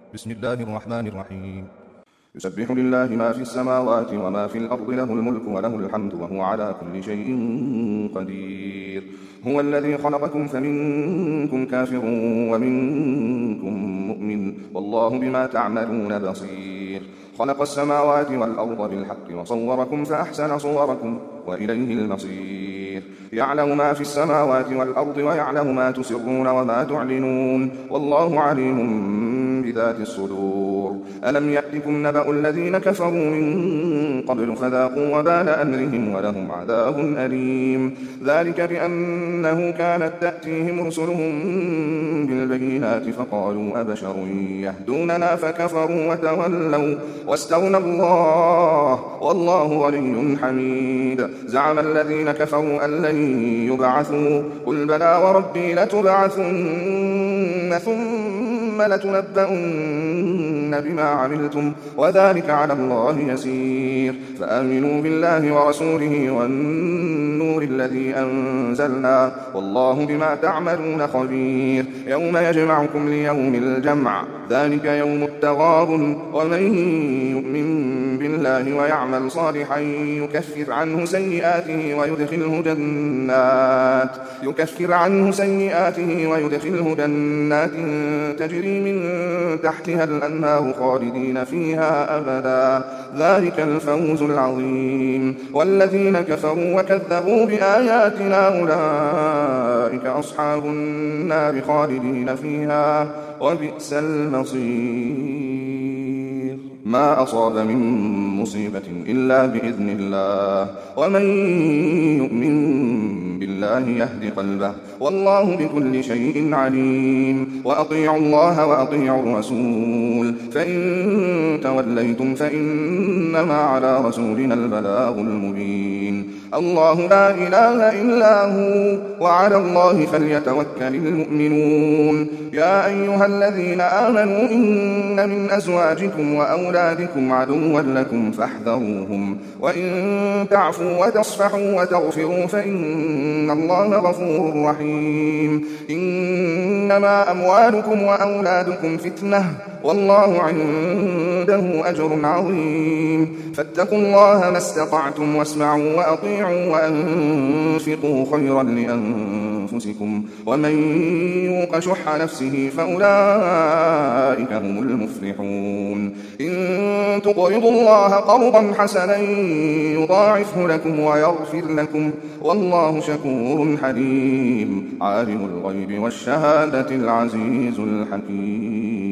بسم الله الرحمن الرحيم. يسبح لله ما في السماوات وما في الأرض، له الملك وله الحمد وهو على كل شيء قدير. هو الذي خلقكم فمنكم كافر ومنكم مؤمن، والله بما تعملون بصير. خلق السماوات والأرض بالحق وصوركم فأحسن صوركم وإليه المصير. يعلم ما في السماوات والأرض ويعلم ما تسرون وما تعلنون، والله عليم بذات الصدور. ألم يأتكم نبأ الذين كفروا من قبل فذاقوا وبال أمرهم ولهم عذاب أليم. ذلك بأنه كانت تأتيهم رسلهم بالبينات فقالوا أبشر يهدوننا فكفروا وتولوا واستغنى الله والله غني حميد. زعم الذين كفروا أن لن يبعثوا، قل بلى وربي لتبعثن ثم لتنبؤن بما عملتم وذلك على الله يسير. فآمنوا بالله ورسوله والنور الذي أنزلنا، والله بما تعملون خبير. يوم يجمعكم ليوم الجمع، ذلك يوم التغابن. ومن يؤمن بالله ويعمل صالحا يكفر عنه سيئاته ويدخله جنات تجري من تحتها الأنهار خالدين فيها أبدا، ذلك الفوز العظيم. والذين كفروا وكذبوا بآياتنا أولئك أصحاب النار خالدين فيها وبئس المصير. ما أصاب من مصيبة إلا بإذن الله، ومن يؤمن بالله يهد قلبه، والله بكل شيء عليم. وأطيعوا الله وأطيعوا الرسول، فإن توليتم فإنما على رسولنا البلاغ المبين. الله لا إله إلا هو، وعلى الله فليتوكل المؤمنون. يا أيها الذين آمنوا إن من أزواجكم وأولادكم عدوا لكم فاحذروهم، وإن تعفوا وتصفحوا وتغفروا فإن الله غفور رحيم. إنما أموالكم وأولادكم فتنة، والله عنده أجر عظيم. فاتقوا الله ما استطعتم واسمعوا وأطيعوا وأنفقوا خيرا لأنفسكم، ومن يوق شح نفسه فأولئك هم المفلحون. إن تقرضوا الله قرضا حسنا يضاعفه لكم ويغفر لكم، والله شكور حليم. عالم الغيب والشهادة العزيز الحكيم.